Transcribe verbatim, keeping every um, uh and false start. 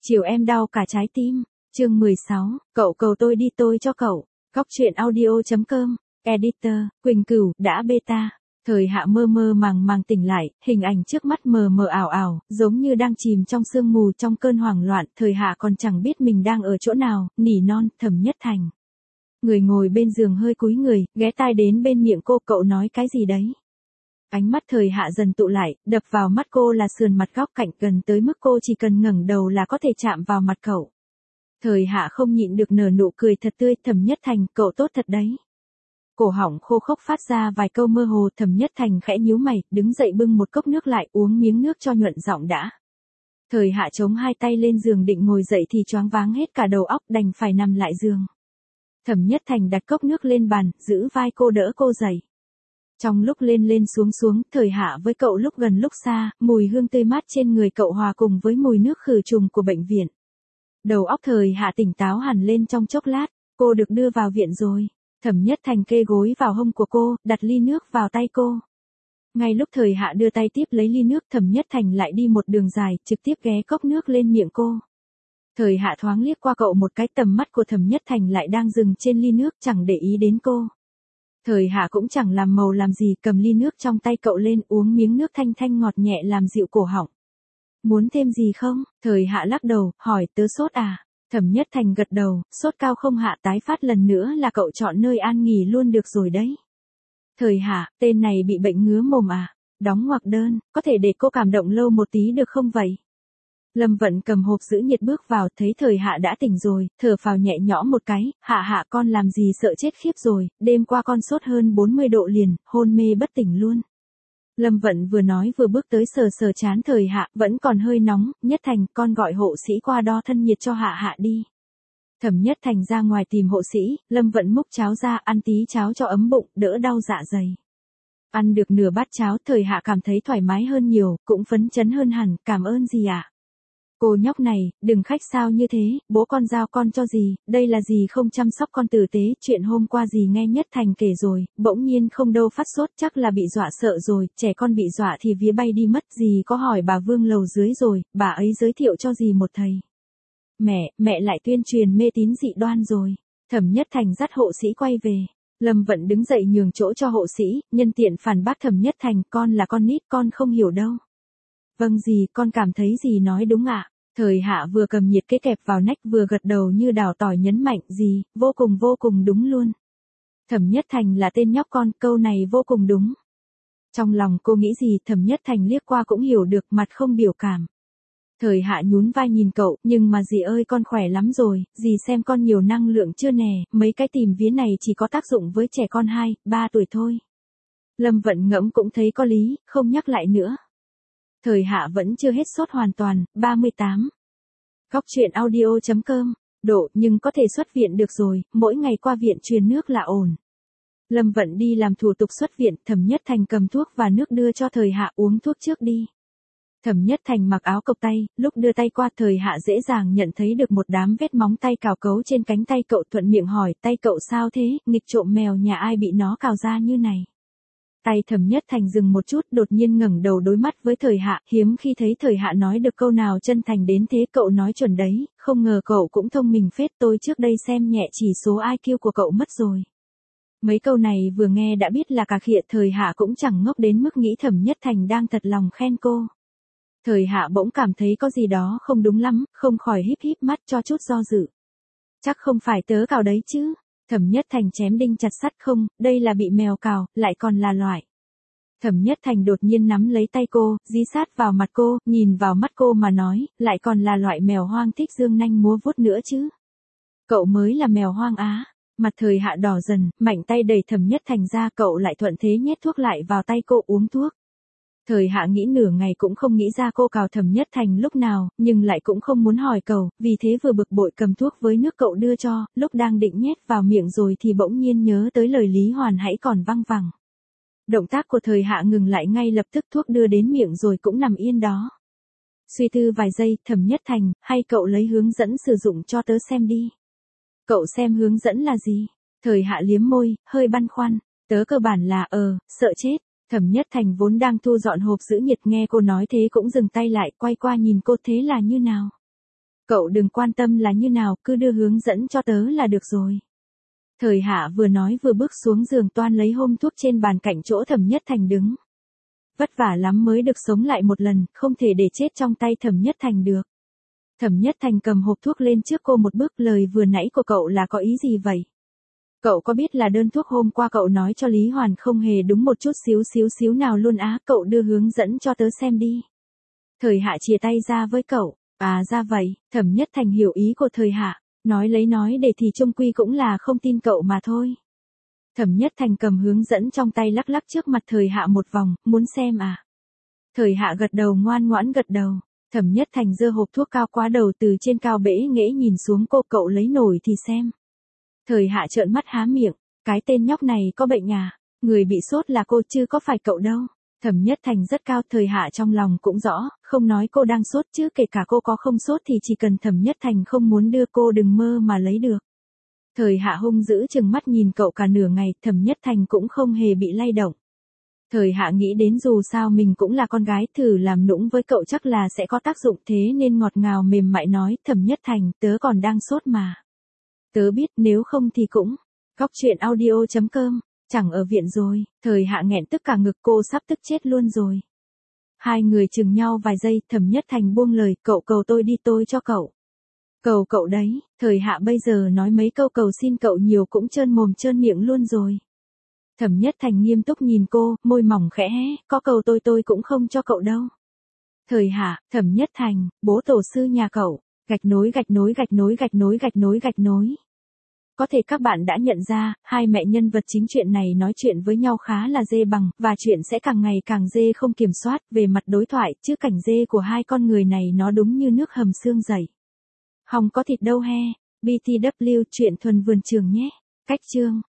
Chiều em đau cả trái tim. Chương mười sáu, cậu cầu tôi đi tôi cho cậu. Góc truyện audio.com. Editor, Quỳnh Cửu, đã beta. Thời Hạ mơ mơ màng màng tỉnh lại, hình ảnh trước mắt mờ mờ ảo ảo, giống như đang chìm trong sương mù trong cơn hoảng loạn. Thời Hạ còn chẳng biết mình đang ở chỗ nào, nỉ non, Thẩm Nhất Thành. Người ngồi bên giường hơi cúi người, ghé tai đến bên miệng cô, cậu nói cái gì đấy? Ánh mắt Thời Hạ dần tụ lại, đập vào mắt cô là sườn mặt góc cạnh gần tới mức cô chỉ cần ngẩng đầu là có thể chạm vào mặt cậu. Thời Hạ không nhịn được nở nụ cười thật tươi. Thẩm Nhất Thành, cậu tốt thật đấy. Cổ họng khô khốc phát ra vài câu mơ hồ. Thẩm Nhất Thành khẽ nhíu mày, đứng dậy bưng một cốc nước lại, uống miếng nước cho nhuận giọng đã. Thời Hạ chống hai tay lên giường định ngồi dậy thì choáng váng hết cả đầu óc, đành phải nằm lại giường. Thẩm Nhất Thành đặt cốc nước lên bàn, giữ vai cô đỡ cô dậy. Trong lúc lên lên xuống xuống, Thời Hạ với cậu lúc gần lúc xa, mùi hương tươi mát trên người cậu hòa cùng với mùi nước khử trùng của bệnh viện. Đầu óc Thời Hạ tỉnh táo hẳn lên trong chốc lát, cô được đưa vào viện rồi. Thẩm Nhất Thành kê gối vào hông của cô, đặt ly nước vào tay cô. Ngay lúc Thời Hạ đưa tay tiếp lấy ly nước, Thẩm Nhất Thành lại đi một đường dài, trực tiếp ghé cốc nước lên miệng cô. Thời Hạ thoáng liếc qua cậu một cái, tầm mắt của Thẩm Nhất Thành lại đang dừng trên ly nước, chẳng để ý đến cô. Thời Hạ cũng chẳng làm màu làm gì, cầm ly nước trong tay cậu lên, uống miếng nước thanh thanh ngọt nhẹ làm dịu cổ họng. Muốn thêm gì không? Thời Hạ lắc đầu, hỏi, tớ sốt à? Thẩm Nhất Thành gật đầu, sốt cao không Hạ, tái phát lần nữa là cậu chọn nơi an nghỉ luôn được rồi đấy. Thời Hạ, tên này bị bệnh ngứa mồm à? Đóng ngoặc đơn, có thể để cô cảm động lâu một tí được không vậy? Lâm Vận cầm hộp giữ nhiệt bước vào, thấy Thời Hạ đã tỉnh rồi, thở phào nhẹ nhõm một cái. Hạ Hạ, con làm gì sợ chết khiếp rồi, đêm qua con sốt hơn bốn mươi độ liền, hôn mê bất tỉnh luôn. Lâm Vận vừa nói vừa bước tới sờ sờ trán Thời Hạ, vẫn còn hơi nóng. Nhất Thành, con gọi hộ sĩ qua đo thân nhiệt cho Hạ Hạ đi. Thẩm Nhất Thành ra ngoài tìm hộ sĩ. Lâm Vận múc cháo ra, ăn tí cháo cho ấm bụng, đỡ đau dạ dày. Ăn được nửa bát cháo, Thời Hạ cảm thấy thoải mái hơn nhiều, cũng phấn chấn hơn hẳn. Cảm ơn gì ạ? À? Cô nhóc này, đừng khách sao như thế, bố con giao con cho gì, đây là gì không chăm sóc con tử tế. Chuyện hôm qua gì nghe Nhất Thành kể rồi, bỗng nhiên không đâu phát sốt, chắc là bị dọa sợ rồi, trẻ con bị dọa thì vía bay đi mất. Gì có hỏi bà Vương lầu dưới rồi, bà ấy giới thiệu cho gì một thầy. Mẹ, mẹ lại tuyên truyền mê tín dị đoan rồi. Thẩm Nhất Thành dắt hộ sĩ quay về. Lâm Vận đứng dậy nhường chỗ cho hộ sĩ, nhân tiện phản bác Thẩm Nhất Thành, con là con nít, con không hiểu đâu. Vâng gì, con cảm thấy gì nói đúng ạ. À? Thời Hạ vừa cầm nhiệt kế kẹp vào nách vừa gật đầu như đào tỏi nhấn mạnh, gì, vô cùng vô cùng đúng luôn. Thẩm Nhất Thành là tên nhóc con, câu này vô cùng đúng. Trong lòng cô nghĩ gì, Thẩm Nhất Thành liếc qua cũng hiểu được, mặt không biểu cảm. Thời Hạ nhún vai nhìn cậu, nhưng mà dì ơi con khỏe lắm rồi, dì xem con nhiều năng lượng chưa nè, mấy cái tìm vía này chỉ có tác dụng với trẻ con hai, ba tuổi thôi. Lâm Vận ngẫm cũng thấy có lý, không nhắc lại nữa. Thời Hạ vẫn chưa hết sốt hoàn toàn. ba mươi tám. Góc truyện audio.com. Độ, nhưng có thể xuất viện được rồi, mỗi ngày qua viện truyền nước là ổn. Lâm Vận đi làm thủ tục xuất viện, Thẩm Nhất Thành cầm thuốc và nước đưa cho Thời Hạ, uống thuốc trước đi. Thẩm Nhất Thành mặc áo cộc tay, lúc đưa tay qua Thời Hạ dễ dàng nhận thấy được một đám vết móng tay cào cấu trên cánh tay cậu, thuận miệng hỏi, tay cậu sao thế, nghịch trộm mèo nhà ai bị nó cào ra như này. Tay Thẩm Nhất Thành dừng một chút, đột nhiên ngẩng đầu đối mắt với Thời Hạ, hiếm khi thấy Thời Hạ nói được câu nào chân thành đến thế. Cậu nói chuẩn đấy, không ngờ cậu cũng thông minh phết, tôi trước đây xem nhẹ chỉ số i kiu của cậu mất rồi. Mấy câu này vừa nghe đã biết là cà khịa. Thời Hạ cũng chẳng ngốc đến mức nghĩ Thẩm Nhất Thành đang thật lòng khen cô. Thời Hạ bỗng cảm thấy có gì đó không đúng lắm, không khỏi híp híp mắt cho chút do dự. Chắc không phải tớ cào đấy chứ? Thẩm Nhất Thành chém đinh chặt sắt, không, đây là bị mèo cào, lại còn là loại. Thẩm Nhất Thành đột nhiên nắm lấy tay cô, dí sát vào mặt cô, nhìn vào mắt cô mà nói, lại còn là loại mèo hoang thích dương nanh múa vuốt nữa chứ. Cậu mới là mèo hoang á. Mặt Thời Hạ đỏ dần, mạnh tay đẩy Thẩm Nhất Thành ra, cậu lại thuận thế nhét thuốc lại vào tay cô, uống thuốc. Thời Hạ nghĩ nửa ngày cũng không nghĩ ra cô cào Thẩm Nhất Thành lúc nào, nhưng lại cũng không muốn hỏi cậu, vì thế vừa bực bội cầm thuốc với nước cậu đưa cho, lúc đang định nhét vào miệng rồi thì bỗng nhiên nhớ tới lời Lý Hoàn hãy còn văng vẳng. Động tác của Thời Hạ ngừng lại ngay lập tức, thuốc đưa đến miệng rồi cũng nằm yên đó. Suy tư vài giây, Thẩm Nhất Thành, hay cậu lấy hướng dẫn sử dụng cho tớ xem đi. Cậu xem hướng dẫn là gì? Thời Hạ liếm môi, hơi băn khoăn, tớ cơ bản là, ờ, sợ chết. Thẩm Nhất Thành vốn đang thu dọn hộp giữ nhiệt nghe cô nói thế cũng dừng tay lại, quay qua nhìn cô, thế là như nào? Cậu đừng quan tâm là như nào, cứ đưa hướng dẫn cho tớ là được rồi. Thời Hạ vừa nói vừa bước xuống giường toan lấy hôm thuốc trên bàn cạnh chỗ Thẩm Nhất Thành đứng. Vất vả lắm mới được sống lại một lần, không thể để chết trong tay Thẩm Nhất Thành được. Thẩm Nhất Thành cầm hộp thuốc lên trước cô một bước, lời vừa nãy của cậu là có ý gì vậy? Cậu có biết là đơn thuốc hôm qua cậu nói cho Lý Hoàn không hề đúng một chút xíu xíu xíu nào luôn á, cậu đưa hướng dẫn cho tớ xem đi. Thời Hạ chìa tay ra với cậu, à ra vậy, Thẩm Nhất Thành hiểu ý của Thời Hạ, nói lấy nói để thì chung quy cũng là không tin cậu mà thôi. Thẩm Nhất Thành cầm hướng dẫn trong tay lắc lắc trước mặt Thời Hạ một vòng, muốn xem à? Thời Hạ gật đầu ngoan ngoãn gật đầu. Thẩm Nhất Thành giơ hộp thuốc cao quá đầu từ trên cao bẽ nghễ nhìn xuống cô, cậu lấy nổi thì xem. Thời Hạ trợn mắt há miệng, cái tên nhóc này có bệnh à, người bị sốt là cô chứ có phải cậu đâu. Thẩm Nhất Thành rất cao, Thời Hạ trong lòng cũng rõ, không nói cô đang sốt chứ kể cả cô có không sốt thì chỉ cần Thẩm Nhất Thành không muốn đưa cô đừng mơ mà lấy được. Thời Hạ hung dữ chừng mắt nhìn cậu cả nửa ngày, Thẩm Nhất Thành cũng không hề bị lay động. Thời Hạ nghĩ đến dù sao mình cũng là con gái, thử làm nũng với cậu chắc là sẽ có tác dụng, thế nên ngọt ngào mềm mại nói, Thẩm Nhất Thành, tớ còn đang sốt mà. Tớ biết, nếu không thì cũng. Góc truyện audio chấm com, chẳng ở viện rồi. Thời Hạ nghẹn tức cả ngực, cô sắp tức chết luôn rồi. Hai người chừng nhau vài giây, Thẩm Nhất Thành buông lời, cậu cầu tôi đi tôi cho cậu. Cầu cậu đấy, Thời Hạ bây giờ nói mấy câu cầu xin cậu nhiều cũng trơn mồm trơn miệng luôn rồi. Thẩm Nhất Thành nghiêm túc nhìn cô, môi mỏng khẽ hé, có cầu tôi tôi cũng không cho cậu đâu. Thời Hạ, Thẩm Nhất Thành, bố tổ sư nhà cậu, gạch nối gạch nối gạch nối gạch nối gạch nối gạch nối. Có thể các bạn đã nhận ra, hai mẹ nhân vật chính chuyện này nói chuyện với nhau khá là dê bằng, và chuyện sẽ càng ngày càng dê không kiểm soát, về mặt đối thoại, chứ cảnh dê của hai con người này nó đúng như nước hầm xương dày. Hòng có thịt đâu he, bê tê vê, chuyện thuần vườn trường nhé. Cách chương.